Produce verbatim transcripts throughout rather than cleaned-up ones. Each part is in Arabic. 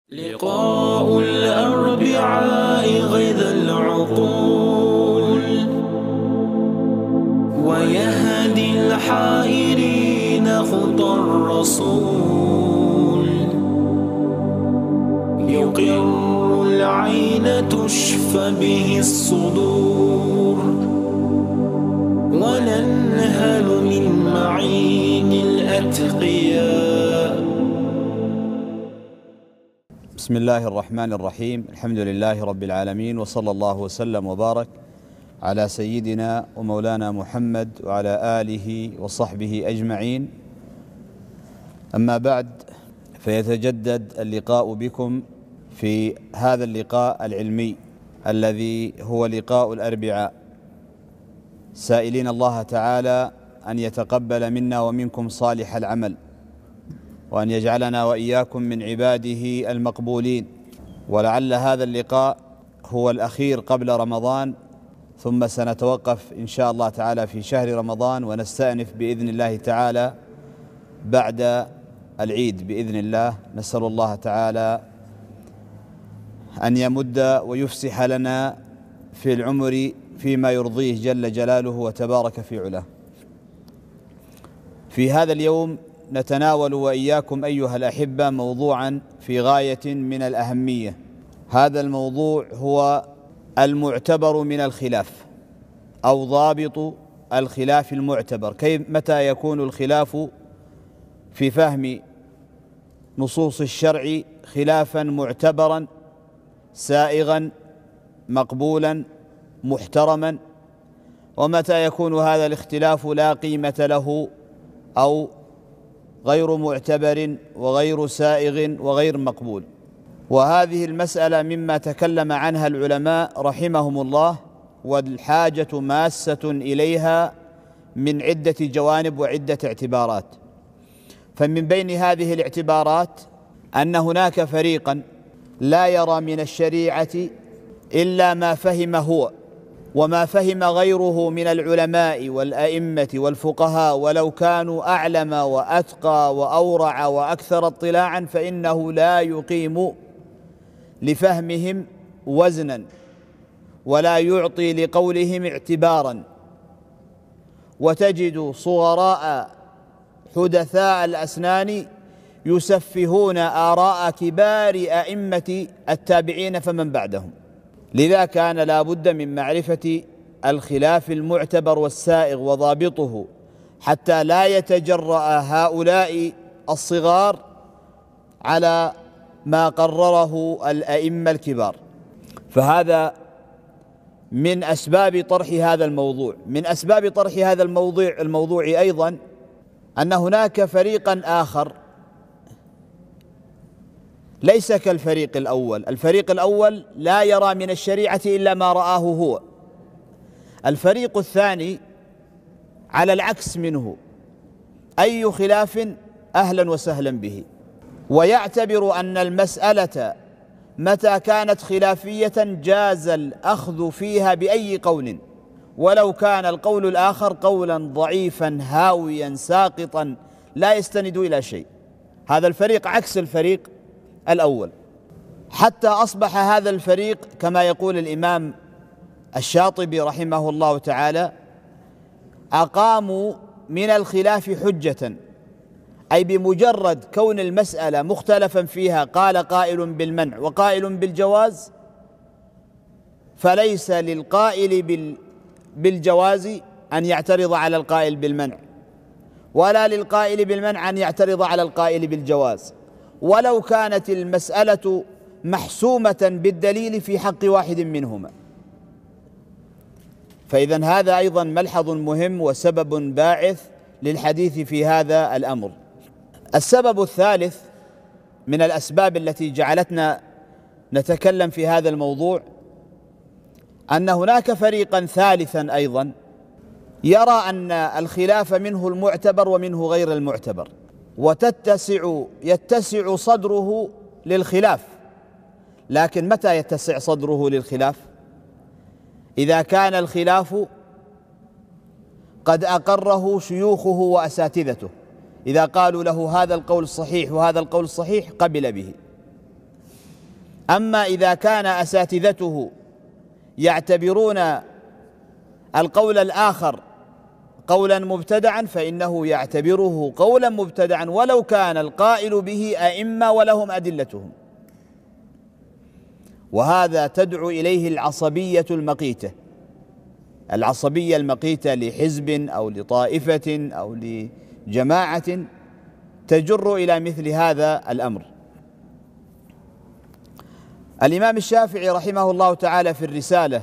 لقاء الأربعاء غيظ العقول ويهدي الحائرين خطى الرسول يقر العين تشفى به الصدور وننهل من معين الأتقياء. بسم الله الرحمن الرحيم. الحمد لله رب العالمين، وصلى الله وسلم وبارك على سيدنا ومولانا محمد وعلى آله وصحبه أجمعين. أما بعد، فيتجدد اللقاء بكم في هذا اللقاء العلمي الذي هو لقاء الأربعاء، سائلين الله تعالى أن يتقبل منا ومنكم صالح العمل، وأن يجعلنا وإياكم من عباده المقبولين. ولعل هذا اللقاء هو الأخير قبل رمضان، ثم سنتوقف إن شاء الله تعالى في شهر رمضان، ونستأنف بإذن الله تعالى بعد العيد بإذن الله. نسأل الله تعالى أن يمد ويفسح لنا في العمر فيما يرضيه جل جلاله وتبارك في علاه. في هذا اليوم نتناول وإياكم أيها الأحبة موضوعا في غاية من الأهمية. هذا الموضوع هو المعتبر من الخلاف، أو ضابط الخلاف المعتبر. كيف متى يكون الخلاف في فهم نصوص الشرع خلافا معتبرا سائغا مقبولا محترما، ومتى يكون هذا الاختلاف لا قيمة له أو غير معتبر وغير سائغ وغير مقبول. وهذه المسألة مما تكلم عنها العلماء رحمهم الله، والحاجة ماسة إليها من عدة جوانب وعدة اعتبارات. فمن بين هذه الاعتبارات أن هناك فريقا لا يرى من الشريعة إلا ما فهم هو وما فهم غيره من العلماء والأئمة والفقهاء، ولو كانوا أعلم وأتقى وأورع وأكثر اطلاعا، فإنه لا يقيم لفهمهم وزنا ولا يعطي لقولهم اعتبارا. وتجد صغراء حدثاء الأسنان يسفهون آراء كبار أئمة التابعين فمن بعدهم. لذا كان لا بد من معرفة الخلاف المعتبر والسائغ وضابطه، حتى لا يتجرأ هؤلاء الصغار على ما قرره الأئمة الكبار. فهذا من أسباب طرح هذا الموضوع. من أسباب طرح هذا الموضوع الموضوع أيضا أن هناك فريقا آخر ليس كالفريق الأول. الفريق الأول لا يرى من الشريعة إلا ما رآه هو. الفريق الثاني على العكس منه، أي خلاف أهلا وسهلا به، ويعتبر أن المسألة متى كانت خلافية جاز الأخذ فيها بأي قول، ولو كان القول الآخر قولا ضعيفا هاويا ساقطا لا يستند إلى شيء. هذا الفريق عكس الفريق الأول، حتى أصبح هذا الفريق كما يقول الإمام الشاطبي رحمه الله تعالى: أقاموا من الخلاف حجة، أي بمجرد كون المسألة مختلفا فيها قال قائل بالمنع وقائل بالجواز، فليس للقائل بالجواز أن يعترض على القائل بالمنع، ولا للقائل بالمنع أن يعترض على القائل بالجواز، ولو كانت المسألة محسومة بالدليل في حق واحد منهما. فإذن هذا أيضا ملحظ مهم وسبب باعث للحديث في هذا الأمر. السبب الثالث من الأسباب التي جعلتنا نتكلم في هذا الموضوع أن هناك فريقا ثالثا أيضا يرى أن الخلاف منه المعتبر ومنه غير المعتبر، وتتسع يتسع صدره للخلاف. لكن متى يتسع صدره للخلاف؟ إذا كان الخلاف قد أقره شيوخه وأساتذته، إذا قالوا له هذا القول الصحيح وهذا القول الصحيح قبل به. أما إذا كان أساتذته يعتبرون القول الآخر قولا مبتدعا فإنه يعتبره قولا مبتدعا ولو كان القائل به أئمة ولهم أدلتهم، وهذا تدعو إليه العصبية المقيتة، العصبية المقيتة لحزب أو لطائفة أو لجماعة تجر إلى مثل هذا الأمر. الإمام الشافعي رحمه الله تعالى في الرسالة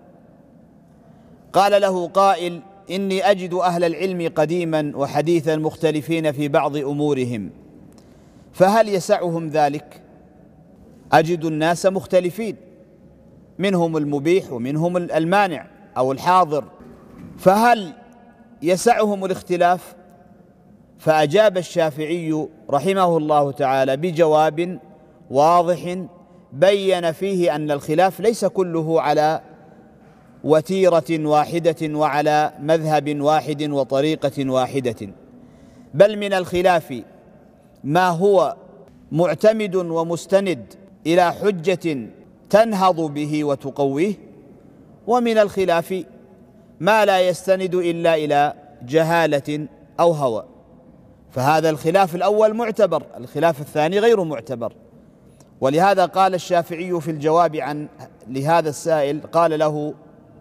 قال له قائل: إني أجد أهل العلم قديما وحديثا مختلفين في بعض أمورهم، فهل يسعهم ذلك؟ أجد الناس مختلفين، منهم المبيح ومنهم المانع أو الحاضر، فهل يسعهم الاختلاف؟ فأجاب الشافعي رحمه الله تعالى بجواب واضح بين فيه أن الخلاف ليس كله على وتيرة واحدة وعلى مذهب واحد وطريقة واحدة، بل من الخلاف ما هو معتمد ومستند إلى حجة تنهض به وتقويه، ومن الخلاف ما لا يستند إلا إلى جهالة أو هوى، فهذا الخلاف الأول معتبر، الخلاف الثاني غير معتبر. ولهذا قال الشافعي في الجواب عن لهذا السائل، قال له: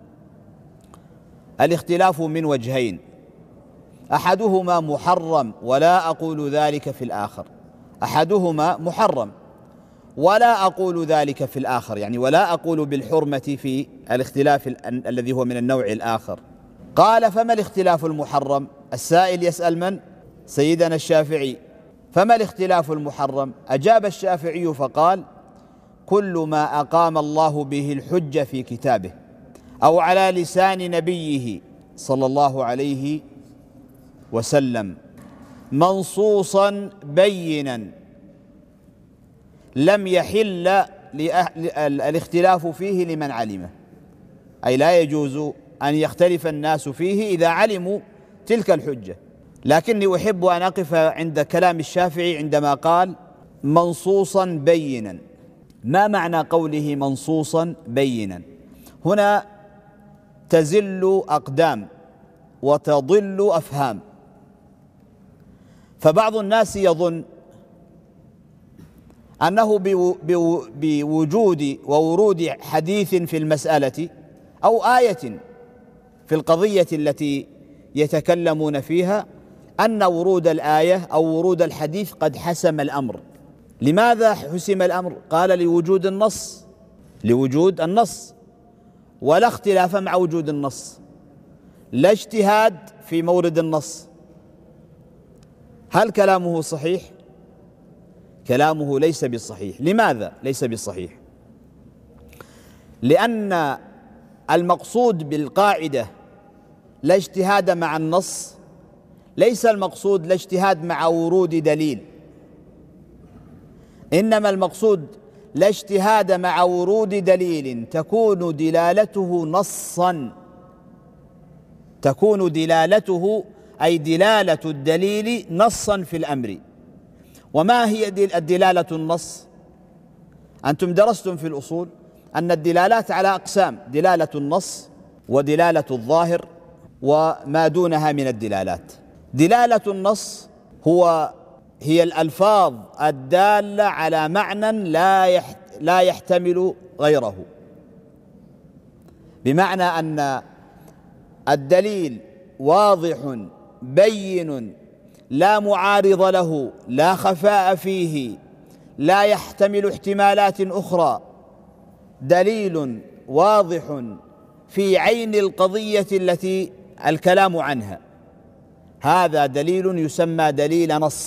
الاختلاف من وجهين، أحدهما محرم ولا أقول ذلك في الآخر، أحدهما محرم ولا أقول ذلك في الآخر، يعني ولا أقول بالحرمة في الاختلاف ال الذي هو من النوع الآخر. قال: فما الاختلاف المحرم؟ السائل يسأل من؟ سيدنا الشافعي. فما الاختلاف المحرم؟ أجاب الشافعي فقال: كل ما أقام الله به الحجة في كتابه أو على لسان نبيه صلى الله عليه وسلم منصوصا بينا لم يحل الاختلاف فيه لمن علمه، أي لا يجوز أن يختلف الناس فيه إذا علموا تلك الحجة. لكني أحب أن أقف عند كلام الشافعي عندما قال منصوصا بينا. ما معنى قوله منصوصا بينا؟ هنا تزل أقدام وتضل أفهام، فبعض الناس يظن أنه بوجود وورود حديث في المسألة أو آية في القضية التي يتكلمون فيها أن ورود الآية أو ورود الحديث قد حسم الأمر. لماذا حسم الأمر؟ قال: لوجود النص، لوجود النص، ولا اختلاف مع وجود النص، لا اجتهاد في مورد النص. هل كلامه صحيح؟ كلامه ليس بالصحيح. لماذا ليس بالصحيح؟ لأن المقصود بالقاعدة لا اجتهاد مع النص ليس المقصود لا اجتهاد مع ورود دليل، إنما المقصود لا اجتهاد مع ورود دليل تكون دلالته نصا، تكون دلالته أي دلالة الدليل نصا في الأمر. وما هي الدلالة النص؟ أنتم درستم في الأصول أن الدلالات على أقسام: دلالة النص ودلالة الظاهر وما دونها من الدلالات. دلالة النص هو هي الألفاظ الدالة على معنى لا لا يحتمل غيره، بمعنى أن الدليل واضح بين لا معارض له، لا خفاء فيه، لا يحتمل احتمالات أخرى، دليل واضح في عين القضية التي الكلام عنها، هذا دليل يسمى دليل نص.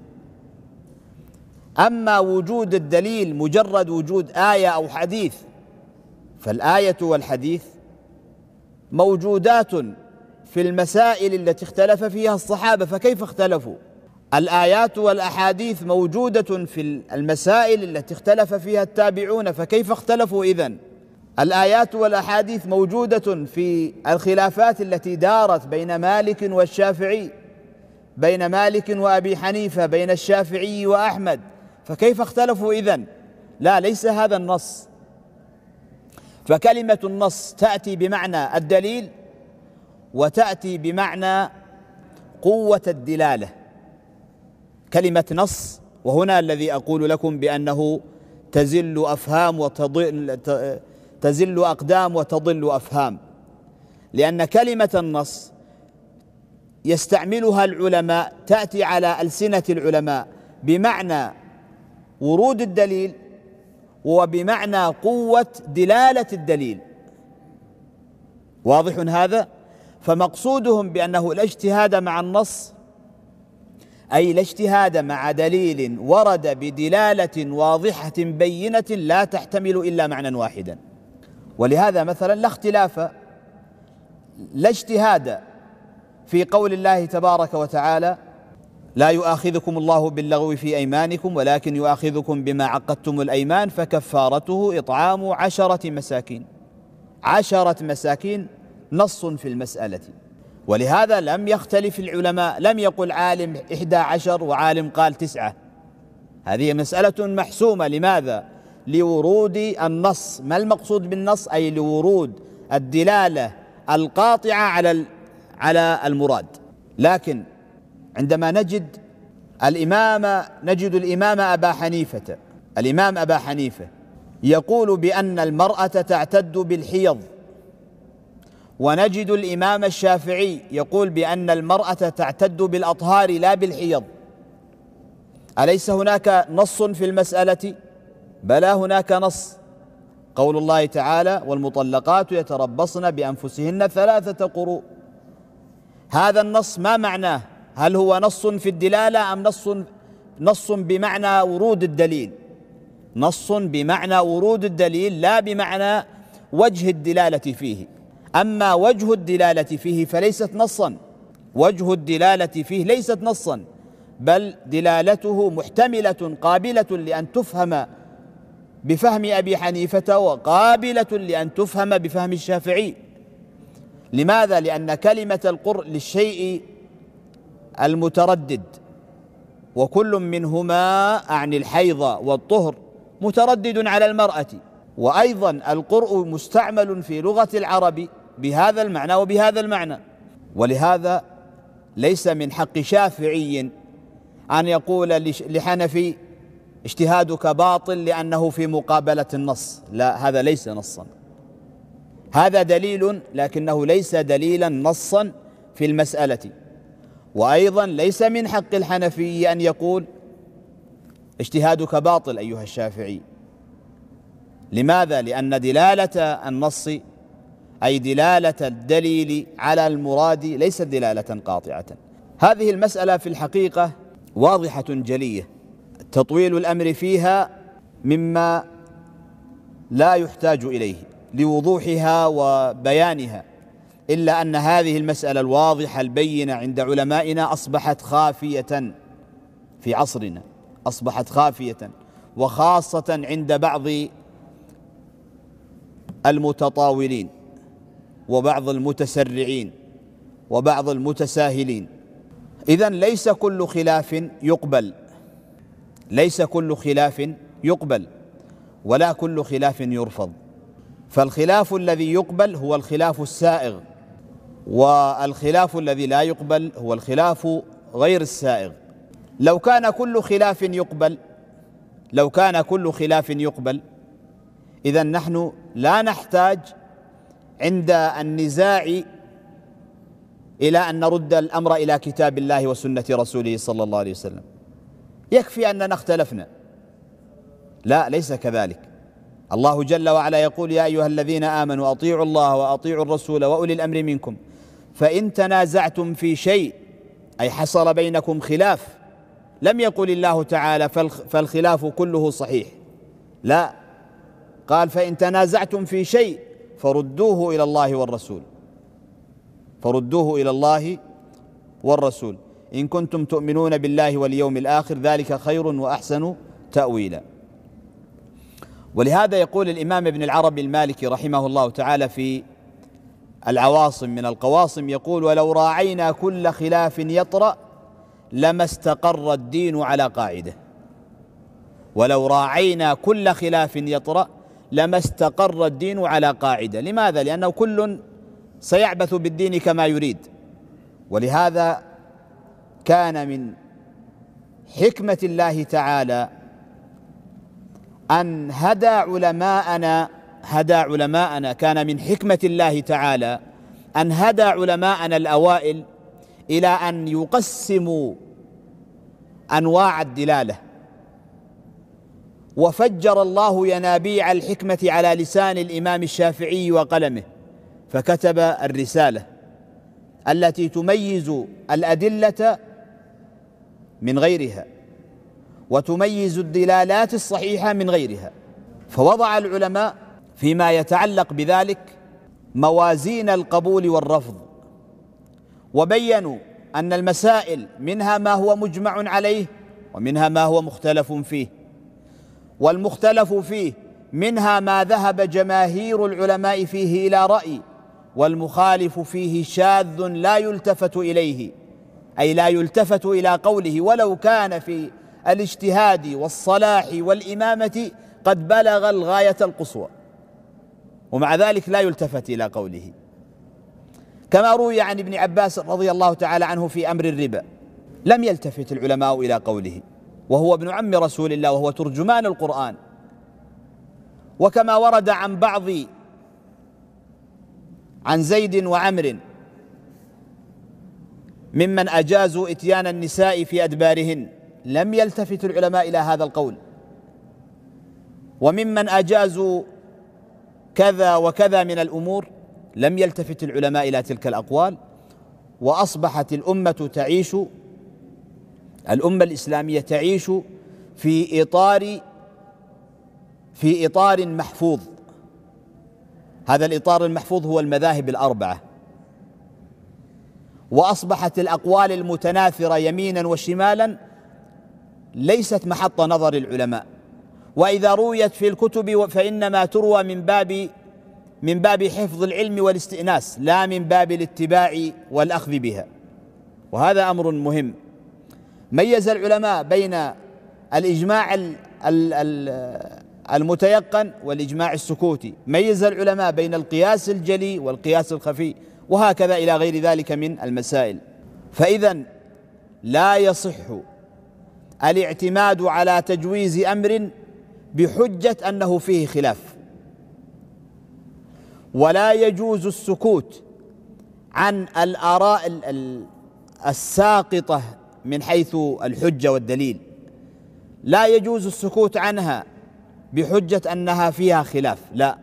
أما وجود الدليل مجرد وجود آية أو حديث، فالآية والحديث موجودات في المسائل التي اختلف فيها الصحابة، فكيف اختلفوا؟ الآيات والأحاديث موجودة في المسائل التي اختلف فيها التابعون، فكيف اختلفوا إذن؟ الآيات والأحاديث موجودة في الخلافات التي دارت بين مالك والشافعي، بين مالك وأبي حنيفة، بين الشافعي وأحمد، فكيف اختلفوا إذن؟ لا، ليس هذا النص. فكلمة النص تأتي بمعنى الدليل وتأتي بمعنى قوة الدلالة. كلمة نص، وهنا الذي أقول لكم بأنه تزل أفهام وتضل تزل أقدام وتضل أفهام، لأن كلمة النص يستعملها العلماء، تأتي على ألسنة العلماء بمعنى ورود الدليل وبمعنى قوة دلالة الدليل. واضح هذا؟ فمقصودهم بأنه لا اجتهاد مع النص، أي لا اجتهاد مع دليل ورد بدلالة واضحة بينة لا تحتمل إلا معنى واحدا. ولهذا مثلا لا اختلاف، لا اجتهاد في قول الله تبارك وتعالى: لا يؤاخذكم الله باللغو في أيمانكم ولكن يؤاخذكم بما عقدتم الأيمان فكفارته إطعام عشرة مساكين. عشرة مساكين نص في المسألة، ولهذا لم يختلف العلماء، لم يقل عالم إحدى عشر وعالم قال تسعة. هذه مسألة محسومة. لماذا؟ لورود النص. ما المقصود بالنص؟ أي لورود الدلالة القاطعة على على المراد. لكن عندما نجد الإمام نجد الإمام أبا حنيفة الإمام أبا حنيفة يقول بأن المرأة تعتد بالحيض، ونجد الإمام الشافعي يقول بأن المرأة تعتد بالأطهار لا بالحيض، أليس هناك نص في المسألة؟ بلى، هناك نص. قول الله تعالى: والمطلقات يتربصن بأنفسهن ثلاثة قروء. هذا النص ما معناه؟ هل هو نص في الدلالة أم نص نص بمعنى ورود الدليل؟ نص بمعنى ورود الدليل لا بمعنى وجه الدلالة فيه. أما وجه الدلالة فيه فليست نصا، وجه الدلالة فيه ليست نصا، بل دلالته محتملة قابلة لأن تفهم بفهم أبي حنيفة وقابلة لأن تفهم بفهم الشافعي. لماذا؟ لأن كلمة القرء للشيء المتردد، وكل منهما أعني الحيض والطهر متردد على المرأة، وأيضا القرء مستعمل في لغة العرب بهذا المعنى وبهذا المعنى. ولهذا ليس من حق شافعي أن يقول لحنفي اجتهادك باطل لأنه في مقابلة النص. لا، هذا ليس نصا، هذا دليل لكنه ليس دليلا نصا في المسألة. وأيضا ليس من حق الحنفي أن يقول اجتهادك باطل أيها الشافعي. لماذا؟ لأن دلالة النص أي دلالة الدليل على المراد ليست دلالة قاطعة. هذه المسألة في الحقيقة واضحة جلية، تطويل الأمر فيها مما لا يحتاج إليه لوضوحها وبيانها، إلا أن هذه المسألة الواضحة البينة عند علمائنا أصبحت خافية في عصرنا، أصبحت خافية، وخاصة عند بعض المتطاولين وبعض المتسرعين وبعض المتساهلين. إذن ليس كل خلاف يقبل، ليس كل خلاف يقبل ولا كل خلاف يرفض. فالخلاف الذي يقبل هو الخلاف السائغ، والخلاف الذي لا يقبل هو الخلاف غير السائغ. لو كان كل خلاف يقبل لو كان كل خلاف يقبل إذن نحن لا نحتاج عند النزاع إلى أن نرد الأمر إلى كتاب الله وسنة رسوله صلى الله عليه وسلم، يكفي أننا اختلفنا. لا، ليس كذلك. الله جل وعلا يقول: يا أيها الذين آمنوا أطيعوا الله وأطيعوا الرسول وأولي الأمر منكم فإن تنازعتم في شيء، أي حصل بينكم خلاف. لم يقل الله تعالى فالخلاف كله صحيح، لا، قال فإن تنازعتم في شيء فردوه إلى الله والرسول فردوه إلى الله والرسول إن كنتم تؤمنون بالله واليوم الآخر ذلك خير وأحسن تأويلا. ولهذا يقول الإمام ابن العربي المالكي رحمه الله تعالى في العواصم من القواصم، يقول: ولو راعينا كل خلاف يطرأ لما استقر الدين على قاعدة. ولو راعينا كل خلاف يطرأ لما استقر الدين على قاعدة. لماذا؟ لأنه كل سيعبث بالدين كما يريد. ولهذا كان من حكمة الله تعالى أن هدى علماءنا هدى علماءنا كان من حكمة الله تعالى أن هدى علماءنا الأوائل إلى أن يقسموا أنواع الدلالة، وفجر الله ينابيع الحكمة على لسان الإمام الشافعي وقلمه، فكتب الرسالة التي تميز الأدلة من غيرها وتميز الدلالات الصحيحة من غيرها. فوضع العلماء فيما يتعلق بذلك موازين القبول والرفض، وبينوا أن المسائل منها ما هو مجمع عليه ومنها ما هو مختلف فيه، والمختلف فيه منها ما ذهب جماهير العلماء فيه إلى رأي، والمخالف فيه شاذ لا يلتفت إليه، أي لا يلتفت إلى قوله ولو كان في الاجتهاد والصلاح والإمامة قد بلغ الغاية القصوى، ومع ذلك لا يلتفت إلى قوله، كما روي عن ابن عباس رضي الله تعالى عنه في أمر الربا، لم يلتفت العلماء إلى قوله وهو ابن عم رسول الله وهو ترجمان القرآن. وكما ورد عن بعض عن زيد وعمر ممن أجازوا إتيان النساء في أدبارهن، لم يلتفت العلماء إلى هذا القول. وممن أجازوا كذا وكذا من الأمور، لم يلتفت العلماء إلى تلك الأقوال. وأصبحت الأمة تعيش الأمة الإسلامية تعيش في إطار في إطار محفوظ. هذا الإطار المحفوظ هو المذاهب الأربعة، وأصبحت الأقوال المتناثرة يمينا وشمالا ليست محط نظر العلماء، وإذا رويت في الكتب فإنما تروى من باب من باب حفظ العلم والاستئناس، لا من باب الاتباع والأخذ بها. وهذا أمر مهم. ميز العلماء بين الإجماع المتيقن والإجماع السكوتي، ميز العلماء بين القياس الجلي والقياس الخفي، وهكذا إلى غير ذلك من المسائل. فإذا لا يصح الاعتماد على تجويز أمر بحجة أنه فيه خلاف، ولا يجوز السكوت عن الآراء الساقطة من حيث الحجة والدليل، لا يجوز السكوت عنها بحجة أنها فيها خلاف، لا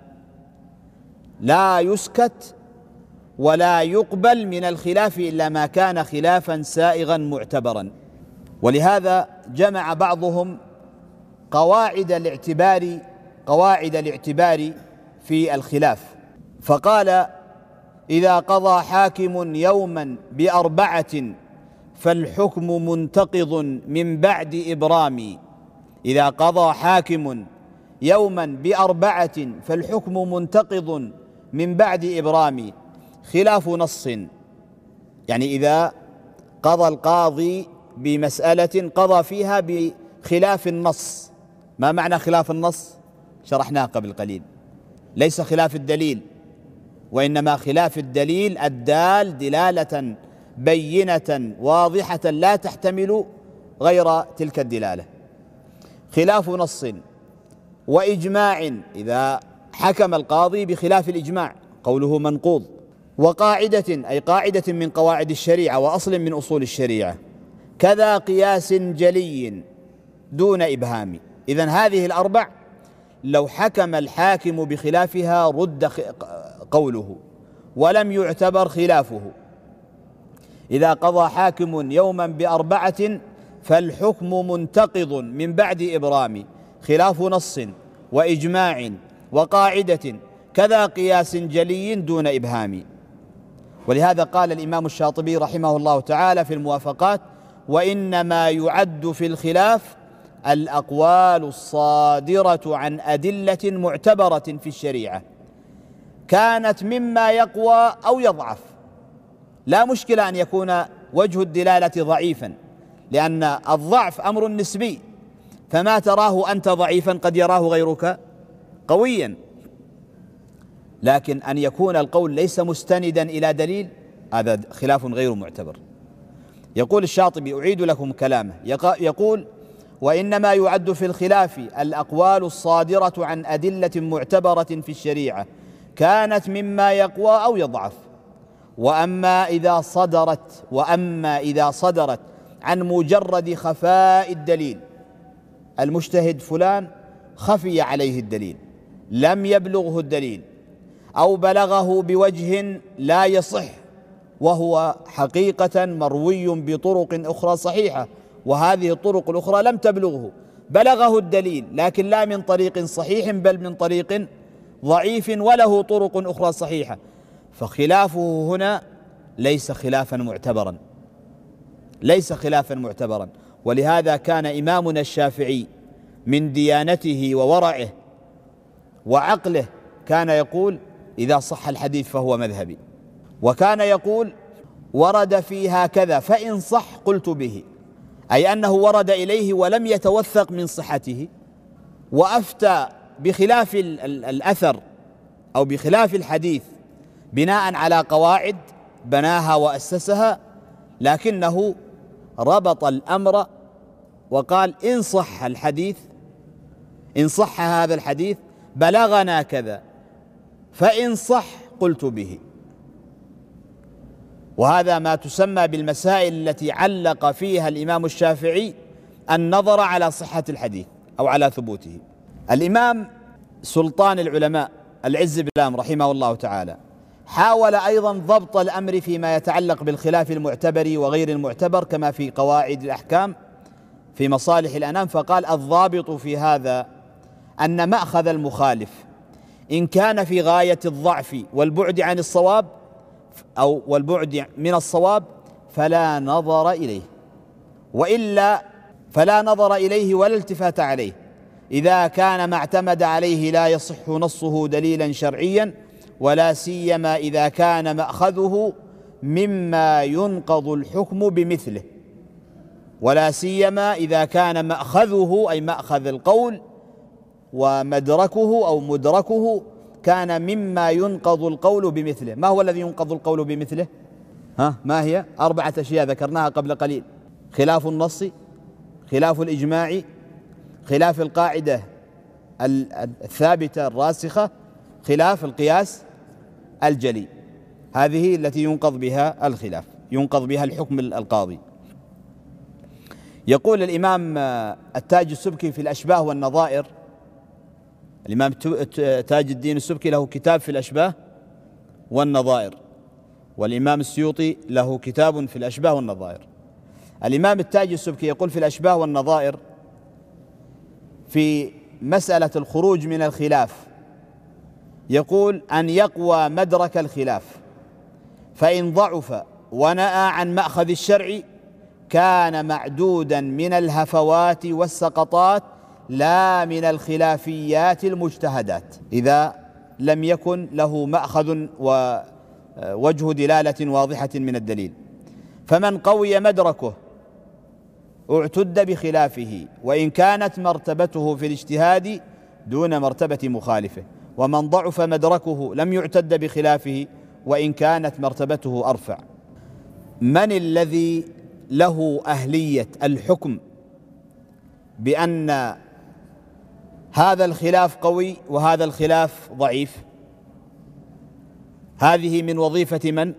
لا يسكت ولا يقبل من الخلاف إلا ما كان خلافا سائغا معتبرا. ولهذا جمع بعضهم قواعد الاعتبار قواعد الاعتبار في الخلاف، فقال: إذا قضى حاكم يوما بأربعة فالحكم منتقض من بعد إبرام. إذا قضى حاكم يوما بأربعة فالحكم منتقض من بعد إبرام. خلاف نص، يعني إذا قضى القاضي بمسألة قضى فيها بخلاف النص. ما معنى خلاف النص؟ شرحناه قبل قليل، ليس خلاف الدليل، وإنما خلاف الدليل الدال دلالة بينة واضحة لا تحتمل غير تلك الدلالة. خلاف نص وإجماع، إذا حكم القاضي بخلاف الإجماع قوله منقوض. وقاعدة، أي قاعدة من قواعد الشريعة وأصل من أصول الشريعة. كذا قياس جلي دون إبهام. إذن هذه الأربع لو حكم الحاكم بخلافها رد قوله ولم يعتبر خلافه. إذا قضى حاكم يوما بأربعة فالحكم منتقض من بعد إبرام. خلاف نص وإجماع وقاعدة كذا قياس جلي دون إبهام. ولهذا قال الإمام الشاطبي رحمه الله تعالى في الموافقات: وإنما يعد في الخلاف الأقوال الصادرة عن أدلة معتبرة في الشريعة كانت مما يقوى أو يضعف. لا مشكلة أن يكون وجه الدلالة ضعيفا، لأن الضعف أمر نسبي، فما تراه أنت ضعيفا قد يراه غيرك قويا. لكن أن يكون القول ليس مستندا إلى دليل هذا خلاف غير معتبر. يقول الشاطبي، أعيد لكم كلامه، يقول: وإنما يعد في الخلاف الأقوال الصادرة عن أدلة معتبرة في الشريعة كانت مما يقوى أو يضعف. وأما إذا صدرت وأما إذا صدرت عن مجرد خفاء الدليل، المجتهد فلان خفي عليه الدليل، لم يبلغه الدليل، أو بلغه بوجه لا يصح وهو حقيقة مروي بطرق أخرى صحيحة، وهذه الطرق الأخرى لم تبلغه، بلغه الدليل لكن لا من طريق صحيح بل من طريق ضعيف وله طرق أخرى صحيحة، فخلافه هنا ليس خلافا معتبرا، ليس خلافا معتبرا. ولهذا كان إمامنا الشافعي من ديانته وورعه وعقله كان يقول: إذا صح الحديث فهو مذهبي. وكان يقول: ورد في هكذا فإن صح قلت به، أي أنه ورد إليه ولم يتوثق من صحته، وأفتى بخلاف الأثر أو بخلاف الحديث بناء على قواعد بناها وأسسها، لكنه ربط الأمر وقال: إن صح الحديث، إن صح هذا الحديث بلغنا كذا، فإن صح قلت به. وهذا ما تسمى بالمسائل التي علق فيها الإمام الشافعي النظر على صحة الحديث أو على ثبوته. الإمام سلطان العلماء العز بن سلام رحمه الله تعالى حاول أيضا ضبط الأمر فيما يتعلق بالخلاف المعتبر وغير المعتبر كما في قواعد الأحكام في مصالح الأنام، فقال: الضابط في هذا أن مأخذ المخالف إن كان في غاية الضعف والبعد عن الصواب أو والبعد من الصواب فلا نظر إليه، وإلا فلا نظر إليه ولا التفات عليه، إذا كان ما اعتمد عليه لا يصح نصه دليلا شرعيا، ولا سيما إذا كان مأخذه مما ينقض الحكم بمثله، ولا سيما إذا كان مأخذه أي مأخذ القول ومدركه أو مدركه كان مما ينقض القول بمثله. ما هو الذي ينقض القول بمثله؟ ها ما هي؟ أربعة أشياء ذكرناها قبل قليل: خلاف النص، خلاف الإجماع، خلاف القاعدة الثابتة الراسخة، خلاف القياس الجلي. هذه التي ينقض بها الخلاف، ينقض بها الحكم القاضي. يقول الإمام التاج السبكي في الأشباه والنظائر، الإمام تاج الدين السبكي له كتاب في الأشباه والنظائر، والإمام السيوطي له كتاب في الأشباه والنظائر. الإمام التاج السبكي يقول في الأشباه والنظائر في مسألة الخروج من الخلاف، يقول: أن يقوى مدرك الخلاف، فإن ضعف ونأى عن مأخذ الشرع كان معدودا من الهفوات والسقطات لا من الخلافيات المجتهدات، إذا لم يكن له مأخذ ووجه دلالة واضحة من الدليل. فمن قوي مدركه اعتد بخلافه، وإن كانت مرتبته في الاجتهاد دون مرتبة مخالفه، ومن ضعف مدركه لم يعتد بخلافه وإن كانت مرتبته أرفع. من الذي له أهلية الحكم بأن هذا الخلاف قوي وهذا الخلاف ضعيف؟ هذه من وظيفة من؟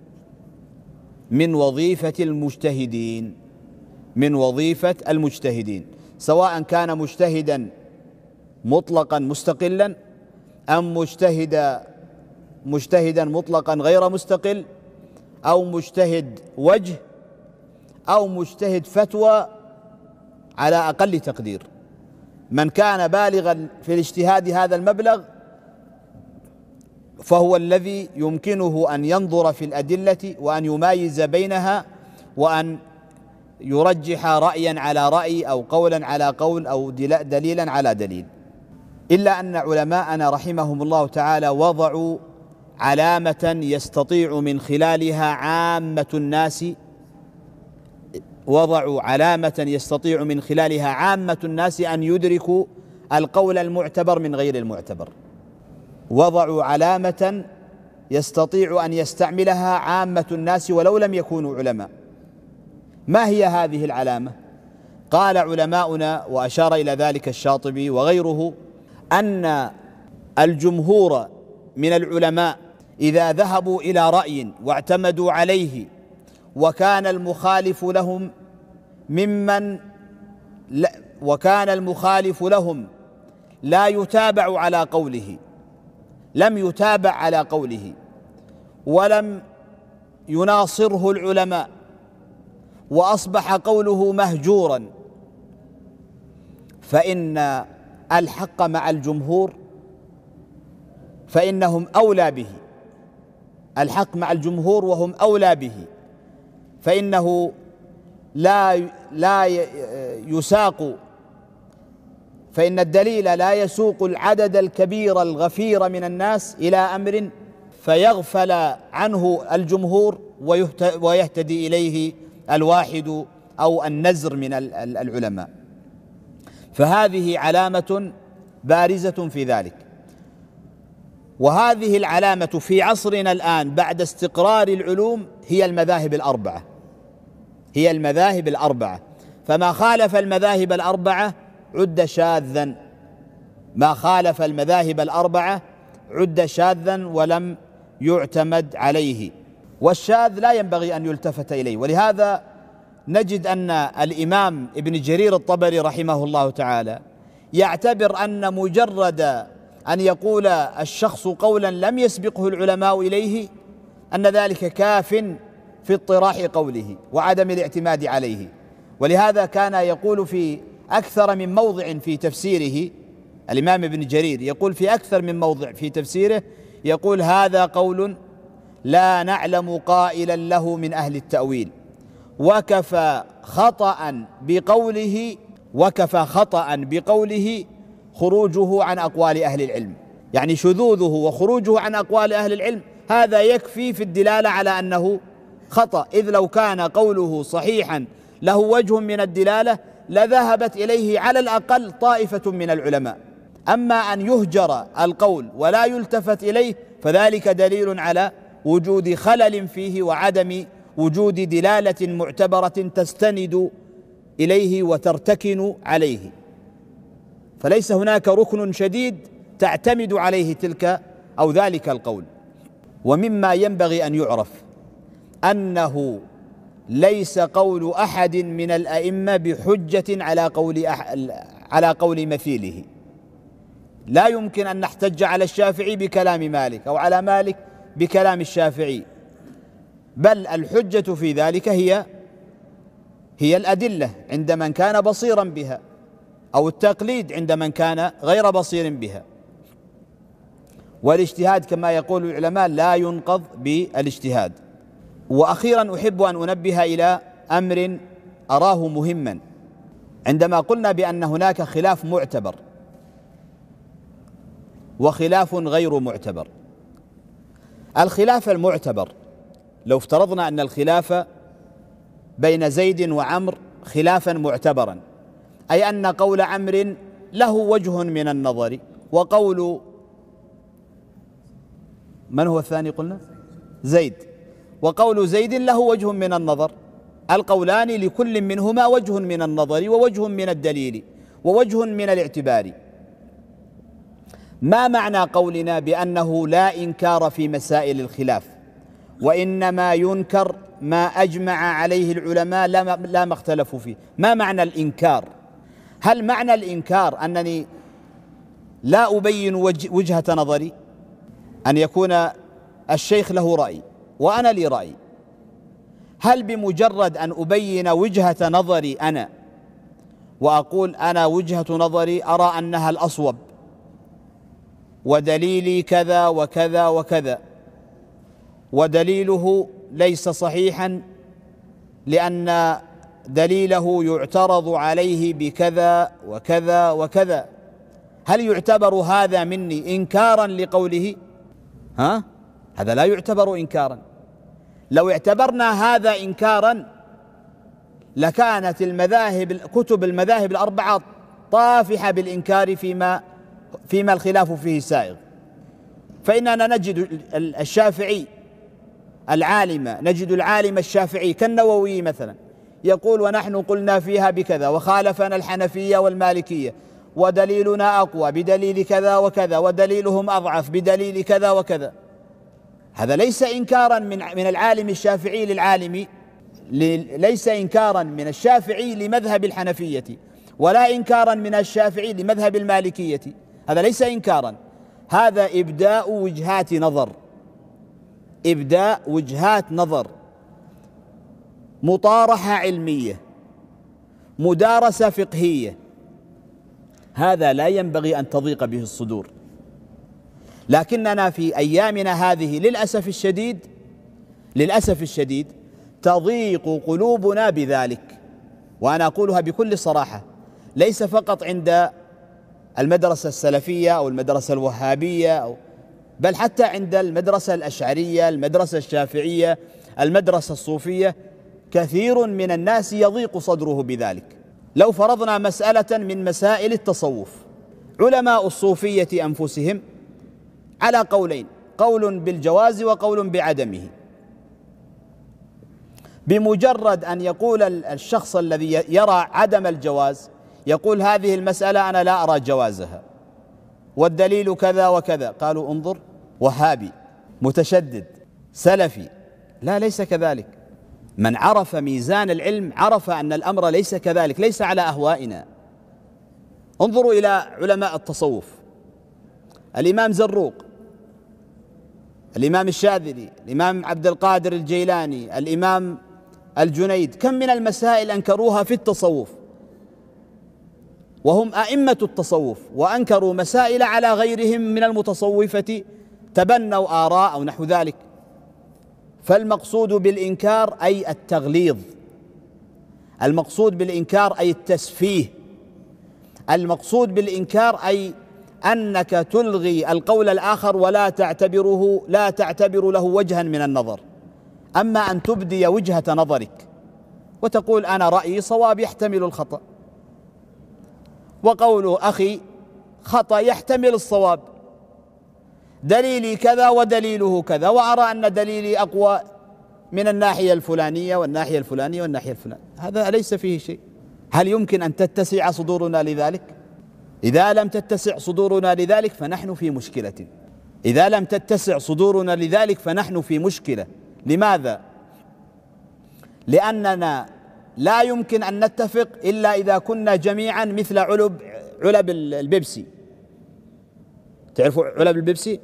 من وظيفة المجتهدين، من وظيفة المجتهدين، سواء كان مجتهدا مطلقا مستقلا أم مجتهد مجتهدا مطلقا غير مستقل، أو مجتهد وجه، أو مجتهد فتوى على أقل تقدير. من كان بالغا في الاجتهاد هذا المبلغ فهو الذي يمكنه أن ينظر في الأدلة وأن يمايز بينها وأن يرجح رأيا على رأي أو قولا على قول أو دليلا على دليل. إلا أن علماءنا رحمهم الله تعالى وضعوا علامة يستطيع من خلالها عامة الناس وضعوا علامة يستطيع من خلالها عامة الناس أن يدركوا القول المعتبر من غير المعتبر. وضعوا علامة يستطيع أن يستعملها عامة الناس ولو لم يكونوا علماء. ما هي هذه العلامة؟ قال علماؤنا، وأشار إلى ذلك الشاطبي وغيره، أن الجمهور من العلماء إذا ذهبوا إلى رأي واعتمدوا عليه وكان المخالف لهم ممن لا وكان المخالف لهم لا يتابع على قوله، لم يتابع على قوله ولم يناصره العلماء وأصبح قوله مهجورا، فإن الحق مع الجمهور فإنهم أولى به. الحق مع الجمهور وهم أولى به، فإنه لا لا يساق فإن الدليل لا يسوق العدد الكبير الغفير من الناس إلى أمر فيغفل عنه الجمهور ويهتدي إليه الواحد أو النزر من العلماء. فهذه علامة بارزة في ذلك. وهذه العلامة في عصرنا الآن بعد استقرار العلوم هي المذاهب الأربعة، هي المذاهب الأربعة. فما خالف المذاهب الأربعة عد شاذا، ما خالف المذاهب الأربعة عد شاذا ولم يعتمد عليه، والشاذ لا ينبغي أن يلتفت إليه. ولهذا نجد أن الإمام ابن جرير الطبري رحمه الله تعالى يعتبر أن مجرد أن يقول الشخص قولا لم يسبقه العلماء إليه أن ذلك كاف في اطراح قوله وعدم الاعتماد عليه. ولهذا كان يقول في أكثر من موضع في تفسيره، الإمام ابن جرير يقول في أكثر من موضع في تفسيره، يقول هذا قول لا نعلم قائلا له من أهل التأويل، وكفى خطأ بقوله وكفى خطأ بقوله خروجه عن أقوال أهل العلم. يعني شذوذه وخروجه عن أقوال أهل العلم هذا يكفي في الدلالة على أنه خطأ، إذ لو كان قوله صحيحا له وجه من الدلالة لذهبت إليه على الأقل طائفة من العلماء. أما أن يهجر القول ولا يلتفت إليه فذلك دليل على وجود خلل فيه وعدم وجود دلالة معتبرة تستند إليه وترتكن عليه، فليس هناك ركن شديد تعتمد عليه تلك أو ذلك القول. ومما ينبغي أن يعرف أنه ليس قول أحد من الأئمة بحجة على قول أح... على قول مثيله. لا يمكن أن نحتج على الشافعي بكلام مالك أو على مالك بكلام الشافعي، بل الحجة في ذلك هي هي الأدلة عند من كان بصيرا بها، أو التقليد عند من كان غير بصير بها. والاجتهاد كما يقول العلماء لا ينقض بالاجتهاد. وأخيرا أحب أن أنبه إلى أمر أراه مهما. عندما قلنا بأن هناك خلاف معتبر وخلاف غير معتبر، الخلاف المعتبر لو افترضنا أن الخلاف بين زيد وعمر خلافا معتبرا، أي أن قول عمرو له وجه من النظر وقول من هو الثاني قلنا؟ زيد، وقول زيد له وجه من النظر، القولان لكل منهما وجه من النظر ووجه من الدليل ووجه من الاعتبار. ما معنى قولنا بأنه لا إنكار في مسائل الخلاف وإنما ينكر ما أجمع عليه العلماء لا ما اختلفوا فيه؟ ما معنى الإنكار؟ هل معنى الإنكار أنني لا أبين وجهة نظري، أن يكون الشيخ له رأي وأنا لي رأي؟ هل بمجرد أن أبين وجهة نظري أنا وأقول أنا وجهة نظري أرى أنها الأصوب ودليلي كذا وكذا وكذا ودليله ليس صحيحا لأن دليله يعترض عليه بكذا وكذا وكذا، هل يعتبر هذا مني إنكارا لقوله؟ ها؟ هذا لا يعتبر إنكارا. لو اعتبرنا هذا إنكارا لكانت المذاهب كتب المذاهب الأربعة طافحة بالإنكار فيما فيما الخلاف فيه سائغ. فإننا نجد الشافعي العالم نجد العالم الشافعي كالنووي مثلا يقول ونحن قلنا فيها بكذا وخالفنا الحنفية والمالكية ودليلنا أقوى بدليل كذا وكذا ودليلهم أضعف بدليل كذا وكذا. هذا ليس إنكارا من من العالم الشافعي للعالم، ليس إنكارا من الشافعي لمذهب الحنفية ولا إنكارا من الشافعي لمذهب المالكية، هذا ليس إنكارا، هذا إبداء وجهات نظر، إبداء وجهات نظر، مطارحة علمية، مدارسة فقهية. هذا لا ينبغي أن تضيق به الصدور، لكننا في أيامنا هذه للأسف الشديد للأسف الشديد تضيق قلوبنا بذلك. وأنا أقولها بكل صراحة، ليس فقط عند المدرسة السلفية أو المدرسة الوهابية أو بل حتى عند المدرسة الأشعرية، المدرسة الشافعية، المدرسة الصوفية، كثير من الناس يضيق صدره بذلك. لو فرضنا مسألة من مسائل التصوف، علماء الصوفية أنفسهم على قولين، قول بالجواز وقول بعدمه. بمجرد أن يقول الشخص الذي يرى عدم الجواز يقول هذه المسألة أنا لا أرى جوازها والدليل كذا وكذا، قالوا انظر وهابي متشدد سلفي. لا، ليس كذلك. من عرف ميزان العلم عرف أن الأمر ليس كذلك، ليس على أهوائنا. انظروا إلى علماء التصوف، الإمام زروق، الإمام الشاذلي، الإمام عبد القادر الجيلاني، الإمام الجنيد، كم من المسائل أنكروها في التصوف وهم أئمة التصوف، وأنكروا مسائل على غيرهم من المتصوفة، تبنوا آراء أو نحو ذلك. فالمقصود بالإنكار أي التغليظ، المقصود بالإنكار أي التسفيه، المقصود بالإنكار أي أنك تلغي القول الآخر ولا تعتبره لا تعتبر له وجها من النظر. أما أن تبدي وجهة نظرك وتقول أنا رأيي صواب يحتمل الخطأ، وقول أخي خطأ يحتمل الصواب، دليلي كذا ودليله كذا، وأرى أن دليلي أقوى من الناحية الفلانية والناحية الفلانية والناحية الفلانية، هذا ليس فيه شيء. هل يمكن أن تتسع صدورنا لذلك؟ إذا لم تتسع صدورنا لذلك فنحن في مشكلة، إذا لم تتسع صدورنا لذلك فنحن في مشكلة. لماذا؟ لأننا لا يمكن أن نتفق إلا إذا كنا جميعا مثل علب علب البيبسي. تعرفوا علب البيبسي؟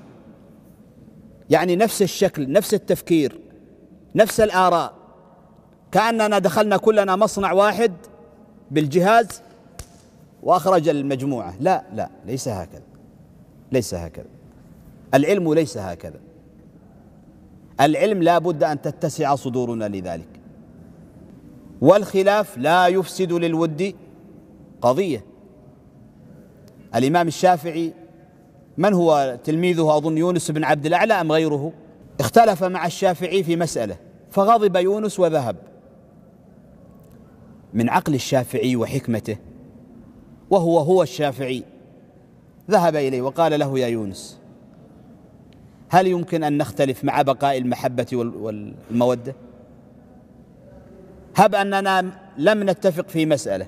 يعني نفس الشكل، نفس التفكير، نفس الآراء، كأننا دخلنا كلنا مصنع واحد بالجهاز وأخرج المجموعة. لا لا، ليس هكذا، ليس هكذا. العلم ليس هكذا. العلم لا بد أن تتسع صدورنا لذلك. والخلاف لا يفسد للود قضية. الإمام الشافعي من هو تلميذه؟ أظن يونس بن عبد الأعلى أم غيره؟ اختلف مع الشافعي في مسألة فغضب يونس وذهب. من عقل الشافعي وحكمته وهو هو الشافعي ذهب إليه وقال له يا يونس، هل يمكن أن نختلف مع بقاء المحبة والمودة؟ هب أننا لم نتفق في مسألة،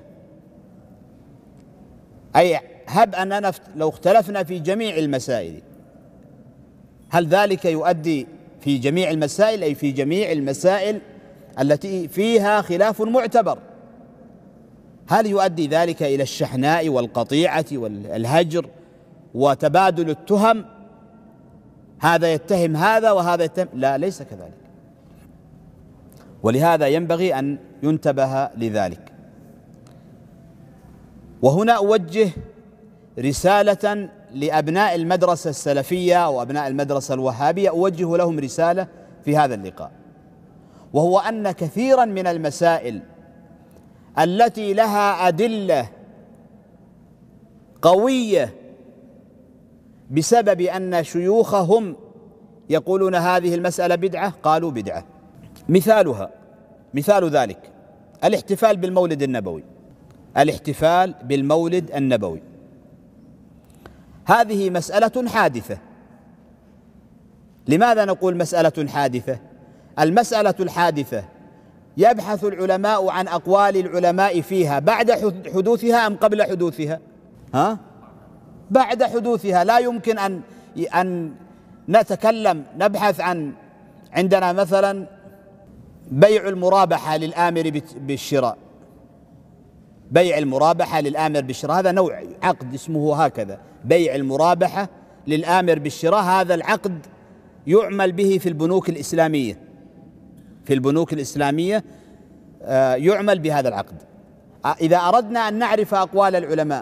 أي هب أننا لو اختلفنا في جميع المسائل، هل ذلك يؤدي في جميع المسائل أي في جميع المسائل التي فيها خلاف معتبر، هل يؤدي ذلك إلى الشحناء والقطيعة والهجر وتبادل التهم؟ هذا يتهم هذا وهذا يتهم، لا، ليس كذلك. ولهذا ينبغي أن ينتبه لذلك. وهنا أوجه رسالة لأبناء المدرسة السلفية أو أبناء المدرسة الوهابية، أوجه لهم رسالة في هذا اللقاء، وهو أن كثيرا من المسائل التي لها أدلة قوية بسبب أن شيوخهم يقولون هذه المسألة بدعة، قالوا بدعة. مثالها مثال ذلك الاحتفال بالمولد النبوي. الاحتفال بالمولد النبوي هذه مسألة حادثة. لماذا نقول مسألة حادثة؟ المسألة الحادثة يبحث العلماء عن أقوال العلماء فيها بعد حدوثها أم قبل حدوثها؟ ها؟ بعد حدوثها. لا يمكن أن أن نتكلم نبحث عن عندنا مثلا بيع المرابحة للآمر بالشراء، بيع المرابحة للآمر بالشراء هذا نوع عقد اسمه هكذا، بيع المرابحة للآمر بالشراء. هذا العقد يعمل به في البنوك الإسلامية، في البنوك الإسلامية يعمل بهذا العقد. إذا أردنا أن نعرف أقوال العلماء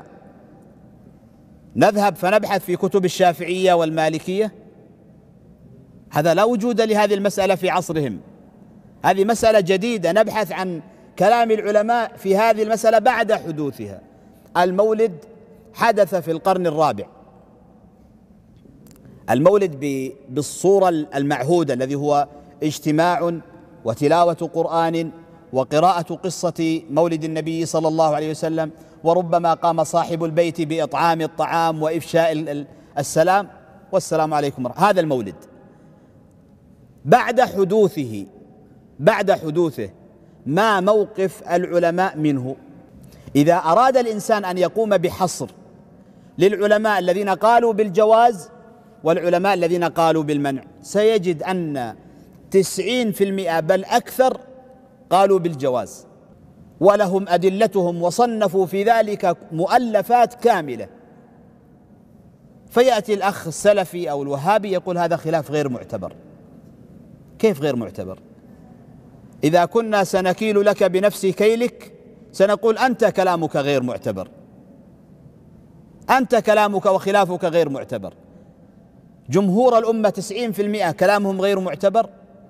نذهب فنبحث في كتب الشافعية والمالكية، هذا لا وجود لهذه المسألة في عصرهم، هذه مسألة جديدة نبحث عن كلام العلماء في هذه المسألة بعد حدوثها. المولد حدث في القرن الرابع، المولد بالصورة المعهودة الذي هو اجتماع وتلاوة قرآن وقراءة قصة مولد النبي صلى الله عليه وسلم، وربما قام صاحب البيت بإطعام الطعام وإفشاء السلام والسلام عليكم. هذا المولد بعد حدوثه، بعد حدوثه ما موقف العلماء منه؟ إذا أراد الإنسان أن يقوم بحصر للعلماء الذين قالوا بالجواز والعلماء الذين قالوا بالمنع سيجد أن تسعين في المئة بل أكثر قالوا بالجواز، ولهم أدلتهم وصنفوا في ذلك مؤلفات كاملة. فيأتي الأخ السلفي أو الوهابي يقول هذا خلاف غير معتبر. كيف غير معتبر؟ إذا كنا سنكيل لك بنفس كيلك سنقول أنت كلامك غير معتبر، أنت كلامك وخلافك غير معتبر. جمهور الأمة تسعين في المئة كلامهم غير معتبر.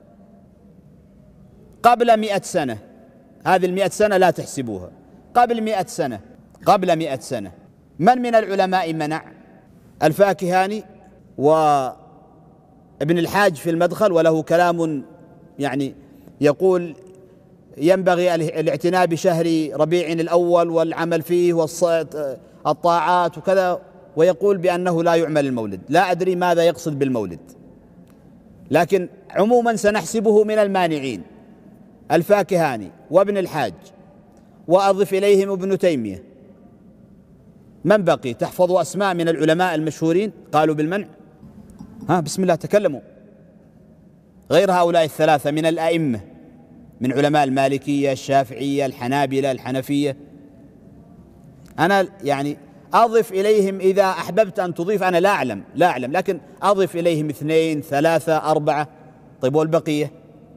قبل مئة سنة، هذه المئة سنة لا تحسبوها، قبل مئة سنة، قبل مئة سنة من من العلماء منع؟ الفاكهاني وابن الحاج في المدخل، وله كلام يعني يقول ينبغي الاعتناء بشهر ربيع الأول والعمل فيه والطاعات وكذا، ويقول بأنه لا يعمل المولد. لا أدري ماذا يقصد بالمولد، لكن عموما سنحسبه من المانعين. الفاكهاني وابن الحاج وأضف إليهم ابن تيمية. من بقي؟ تحفظوا أسماء من العلماء المشهورين قالوا بالمنع؟ ها بسم الله تكلموا. غير هؤلاء الثلاثة من الأئمة من علماء المالكية الشافعية الحنابلة الحنفية. أنا يعني أضف إليهم إذا أحببت أن تضيف، أنا لا أعلم لا أعلم لكن أضف إليهم اثنين ثلاثة أربعة. طيب والبقية؟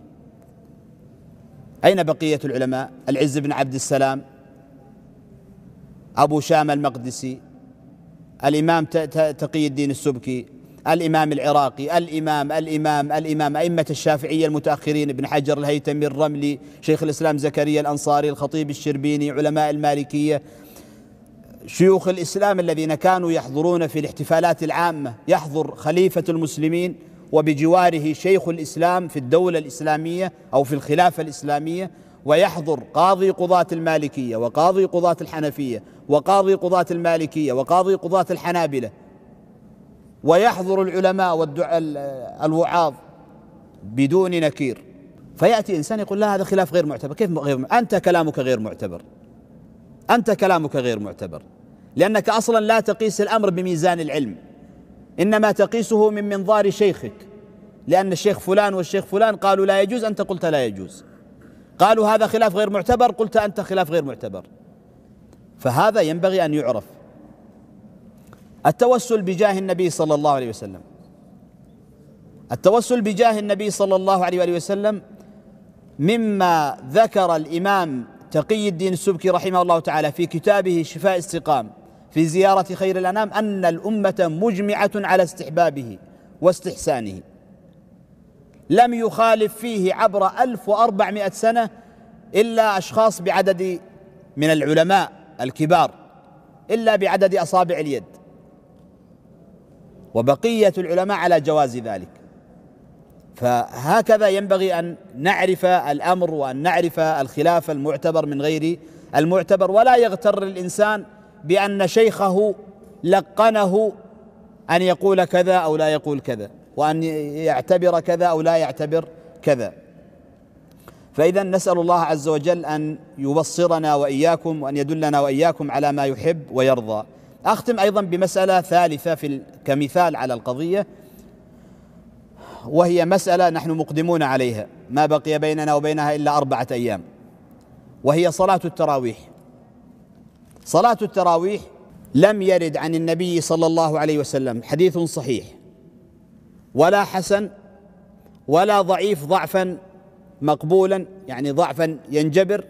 أين بقية العلماء؟ العز بن عبد السلام، أبو شام المقدسي، الإمام تقي الدين السبكي، الإمام العراقي، الإمام الإمام الإمام أئمة الشافعية المتأخرين، ابن حجر الهيثمي الرملي، شيخ الإسلام زكريا الأنصاري، الخطيب الشربيني، علماء المالكية، شيوخ الإسلام الذين كانوا يحضرون في الاحتفالات العامة. يحضر خليفة المسلمين وبجواره شيخ الإسلام في الدولة الإسلامية أو في الخلافة الإسلامية، ويحضر قاضي قضاة المالكية وقاضي قضاة الحنفية وقاضي قضاة المالكية وقاضي قضاة الحنابلة، ويحضر العلماء والدعاء الوعاظ بدون نكير. فيأتي إنسان يقول لا هذا خلاف غير معتبر. كيف غير معتبر؟ أنت كلامك غير معتبر، أنت كلامك غير معتبر، لأنك أصلا لا تقيس الأمر بميزان العلم، إنما تقيسه من منظار شيخك، لأن الشيخ فلان والشيخ فلان قالوا لا يجوز، أنت قلت لا يجوز. قالوا هذا خلاف غير معتبر، قلت أنت خلاف غير معتبر. فهذا ينبغي أن يعرف. التوسل بجاه النبي صلى الله عليه وسلم، التوسل بجاه النبي صلى الله عليه وسلم مما ذكر الإمام تقي الدين السبكي رحمه الله تعالى في كتابه شفاء السقام في زيارة خير الأنام، أن الأمة مجمعة على استحبابه واستحسانه، لم يخالف فيه عبر ألف وأربعمائة سنة إلا أشخاص بعدد من العلماء الكبار، إلا بعدد أصابع اليد، وبقية العلماء على جواز ذلك. فهكذا ينبغي أن نعرف الأمر وأن نعرف الخلاف المعتبر من غير المعتبر، ولا يغتر الإنسان بأن شيخه لقنه أن يقول كذا أو لا يقول كذا، وأن يعتبر كذا أو لا يعتبر كذا. فإذا نسأل الله عز وجل أن يبصرنا وإياكم وأن يدلنا وإياكم على ما يحب ويرضى. أختم أيضا بمسألة ثالثة في كمثال على القضية، وهي مسألة نحن مقدمون عليها، ما بقي بيننا وبينها إلا أربعة أيام، وهي صلاة التراويح. صلاة التراويح لم يرد عن النبي صلى الله عليه وسلم حديث صحيح ولا حسن ولا ضعيف ضعفا مقبولا، يعني ضعفا ينجبر،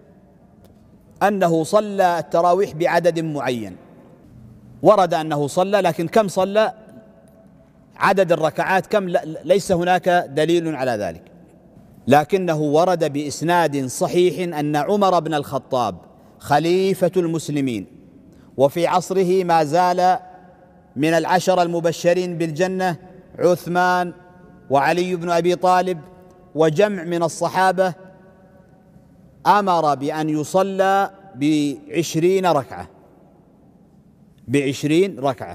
أنه صلى التراويح بعدد معين. ورد أنه صلى، لكن كم صلى، عدد الركعات كم، ليس هناك دليل على ذلك. لكنه ورد بإسناد صحيح أن عمر بن الخطاب خليفة المسلمين، وفي عصره ما زال من العشر المبشرين بالجنة عثمان وعلي بن أبي طالب وجمع من الصحابة، أمر بأن يصلى بعشرين ركعة بعشرين ركعة.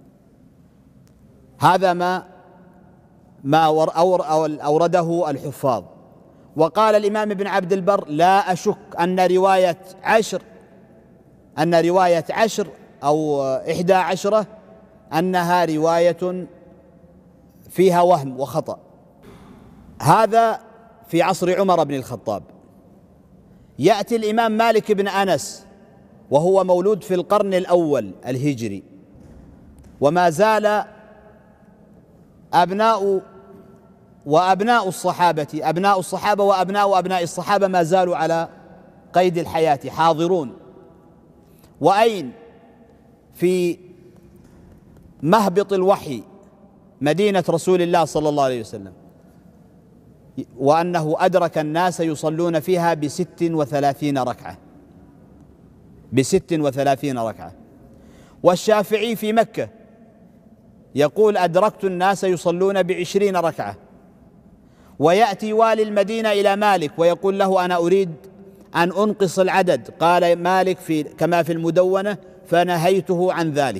هذا ما ما أورده الحفاظ. وقال الإمام ابن عبد البر: لا أشك أن رواية عشر أن رواية عشر أو إحدى عشرة أنها رواية فيها وهم وخطأ. هذا في عصر عمر بن الخطاب. يأتي الإمام مالك بن أنس وهو مولود في القرن الأول الهجري، وما زال أبناء وأبناء الصحابة أبناء الصحابة وأبناء أبناء الصحابة ما زالوا على قيد الحياة حاضرون. وأين؟ في مهبط الوحي، مدينة رسول الله صلى الله عليه وسلم، وأنه أدرك الناس يصلون فيها بست وثلاثين ركعة بست وثلاثين ركعة. والشافعي في مكة يقول: أدركت الناس يصلون بعشرين ركعة. ويأتي والي المدينة إلى مالك ويقول له: أنا أريد أن أنقص العدد. قال مالك في كما في المدونة: فنهيته عن ذلك.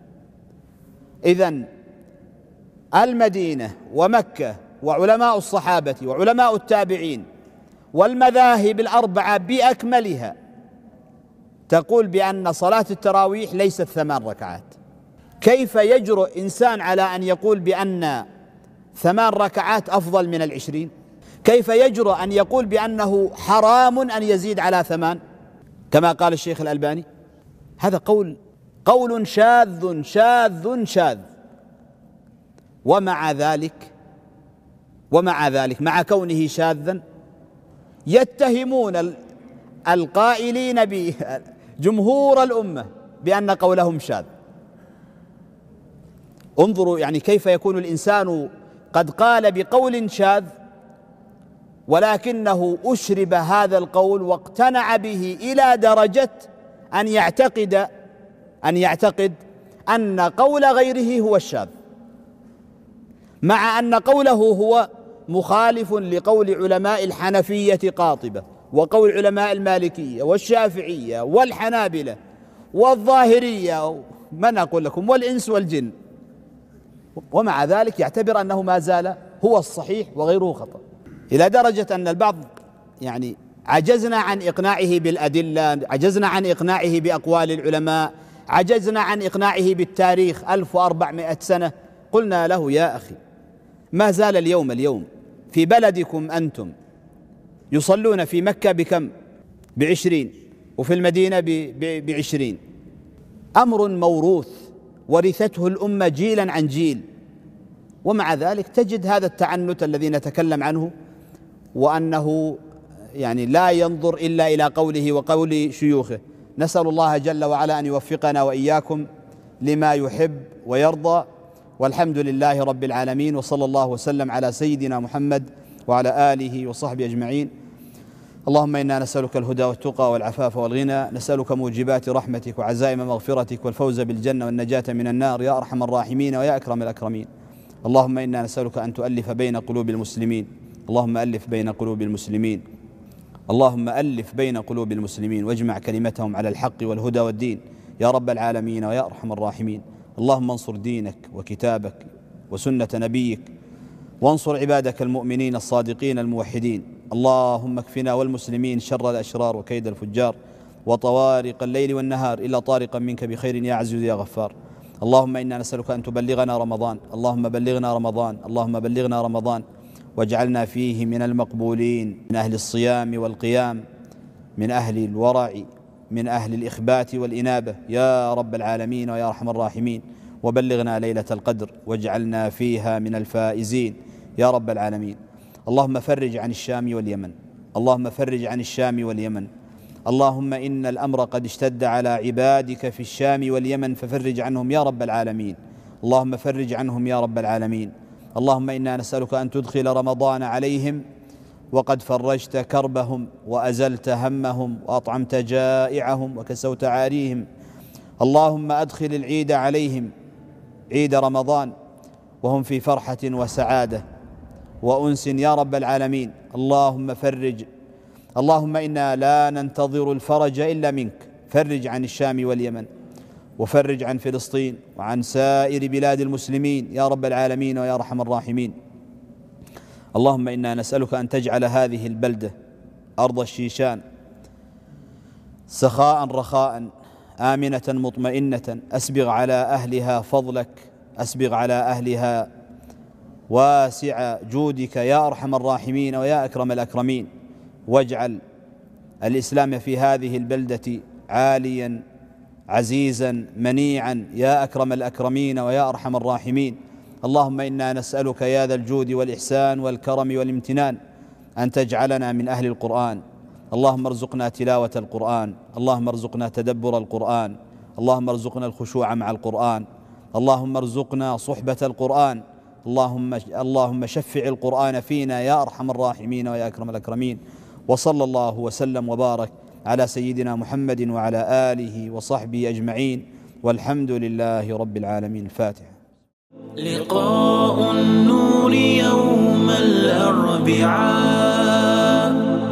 إذن المدينة ومكة وعلماء الصحابة وعلماء التابعين والمذاهب الأربعة بأكملها تقول بأن صلاة التراويح ليست ثمان ركعات. كيف يجرؤ إنسان على أن يقول بأن ثمان ركعات أفضل من العشرين؟ كيف يجرؤ أن يقول بأنه حرام أن يزيد على ثمان كما قال الشيخ الألباني؟ هذا قول قول شاذ شاذ شاذ. ومع ذلك ومع ذلك مع كونه شاذا يتهمون القائلين بجمهور الأمة بأن قولهم شاذ. انظروا يعني كيف يكون الإنسان قد قال بقول شاذ ولكنه أشرب هذا القول واقتنع به إلى درجة أن يعتقد أن يعتقد أن قول غيره هو الشاذ، مع أن قوله هو مخالف لقول علماء الحنفية قاطبة، وقول علماء المالكية والشافعية والحنابلة والظاهرية، من أقول لكم، والإنس والجن. ومع ذلك يعتبر أنه ما زال هو الصحيح وغيره خطأ، إلى درجة أن البعض يعني عجزنا عن إقناعه بالأدلة، عجزنا عن إقناعه بأقوال العلماء، عجزنا عن إقناعه بالتاريخ ألف وأربعمائة سنة. قلنا له: يا أخي، ما زال اليوم اليوم في بلدكم أنتم يصلون في مكة بكم؟ بعشرين، وفي المدينة بعشرين. أمر موروث ورثته الأمة جيلا عن جيل، ومع ذلك تجد هذا التعنت الذي نتكلم عنه، وأنه يعني لا ينظر إلا إلى قوله وقول شيوخه. نسأل الله جل وعلا أن يوفقنا وإياكم لما يحب ويرضى، والحمد لله رب العالمين، وصلى الله وسلم على سيدنا محمد وعلى آله وصحبه أجمعين. اللهم إنا نسألك الهدى والتقى والعفاف والغنى، نسألك موجبات رحمتك وعزائم مغفرتك والفوز بالجنة والنجاة من النار يا أرحم الراحمين ويا أكرم الأكرمين. اللهم إنا نسألك أن تؤلف بين قلوب المسلمين. اللهم ألف بين قلوب المسلمين. اللهم ألف بين قلوب المسلمين واجمع كلمتهم على الحق والهدى والدين يا رب العالمين ويا أرحم الراحمين. اللهم انصر دينك وكتابك وسنة نبيك، وانصر عبادك المؤمنين الصادقين الموحدين. اللهم اكفنا والمسلمين شر الأشرار وكيد الفجار وطوارق الليل والنهار إلا طارقا منك بخير يا عزيز يا غفار. اللهم إنا نسألك أن تبلغنا رمضان. اللهم بلغنا رمضان. اللهم بلغنا رمضان واجعلنا فيه من المقبولين، من أهل الصيام والقيام، من أهل الورع، من أهل الإخبات والإنابة يا رب العالمين ويا أرحم الراحمين. وبلغنا ليلة القدر واجعلنا فيها من الفائزين يا رب العالمين. اللهم فرج عن الشام واليمن. اللهم فرج عن الشام واليمن. اللهم إن الأمر قد اشتد على عبادك في الشام واليمن ففرج عنهم يا رب العالمين. اللهم فرج عنهم يا رب العالمين. اللهم إنا نسألك أن تدخل رمضان عليهم وقد فرجت كربهم وأزلت همهم وأطعمت جائعهم وكسوت عاريهم. اللهم أدخل العيد عليهم، عيد رمضان، وهم في فرحة وسعادة وأنس يا رب العالمين. اللهم فرج. اللهم إنا لا ننتظر الفرج إلا منك. فرج عن الشام واليمن، وفرج عن فلسطين وعن سائر بلاد المسلمين يا رب العالمين ويا أرحم الراحمين. اللهم إنا نسألك أن تجعل هذه البلدة أرض الشيشان سخاء رخاء آمنة مطمئنة. أسبغ على أهلها فضلك، أسبغ على أهلها واسع جودك يا أرحم الراحمين ويا أكرم الأكرمين. واجعل الإسلام في هذه البلدة عاليا عزيزا منيعا يا أكرم الأكرمين ويا أرحم الراحمين. اللهم إنا نسألك يا ذا الجود والإحسان والكرم والامتنان أن تجعلنا من أهل القرآن. اللهم ارزقنا تلاوة القرآن. اللهم ارزقنا تدبر القرآن. اللهم ارزقنا الخشوع مع القرآن. اللهم ارزقنا صحبة القرآن. اللهم اللهم شفع القرآن فينا يا أرحم الراحمين ويا أكرم الأكرمين. وصلى الله وسلم وبارك على سيدنا محمد وعلى آله وصحبه أجمعين، والحمد لله رب العالمين. الفاتحة. لقاء النور يوم الأربعاء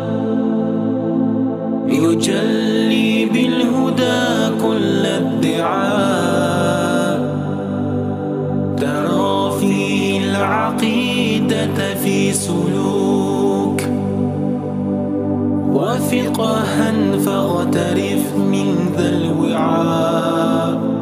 يجلي بالهدى كل الدعاء، ترى فيه العقيدة في سلوك وفقها فاغترف من ذا الوعاء.